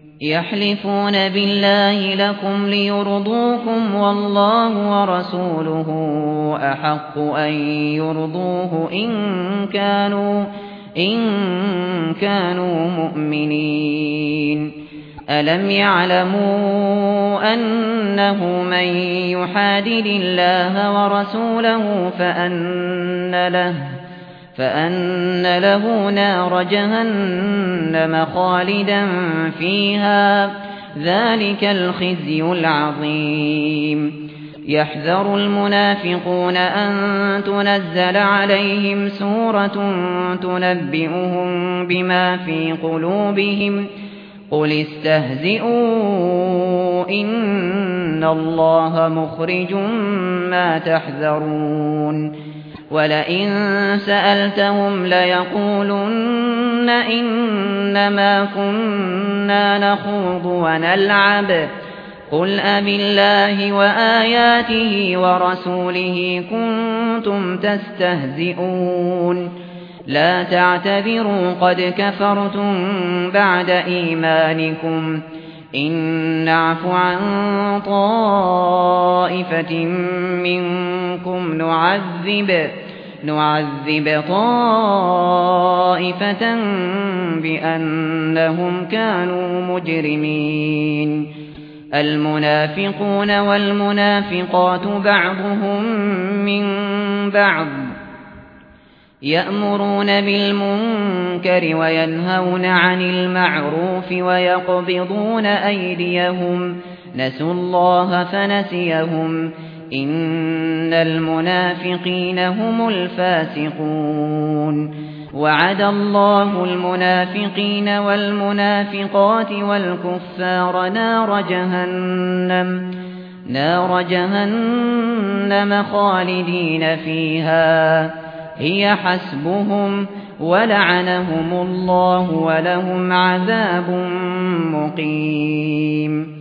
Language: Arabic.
يحلفون بالله لكم ليرضوكم والله ورسوله أحق أن يرضوه إن كانوا مؤمنين. ألم يعلموا أنه من يحادد الله ورسوله فأن له نار جهنم خالدا فيها ذلك الخزي العظيم. يحذر المنافقون أن تنزل عليهم سورة تنبئهم بما في قلوبهم قل استهزئوا إن الله مخرج ما تحذرون. ولئن سألتهم ليقولن إنما كنا نخوض ونلعب قل أبالله وآياته ورسوله كنتم تستهزئون. لا تعتذروا قد كفرتم بعد إيمانكم إن نعف عن طائفة منكم نعذب طائفة بأنهم كانوا مجرمين. المنافقون والمنافقات بعضهم من بعض يأمرون بالمنكر وينهون عن المعروف ويقبضون أيديهم نسوا الله فنسيهم إن المنافقين هم الفاسقون. وعد الله المنافقين والمنافقات والكفار نار جهنم خالدين فيها هي حسبهم ولعنهم الله ولهم عذاب مقيم.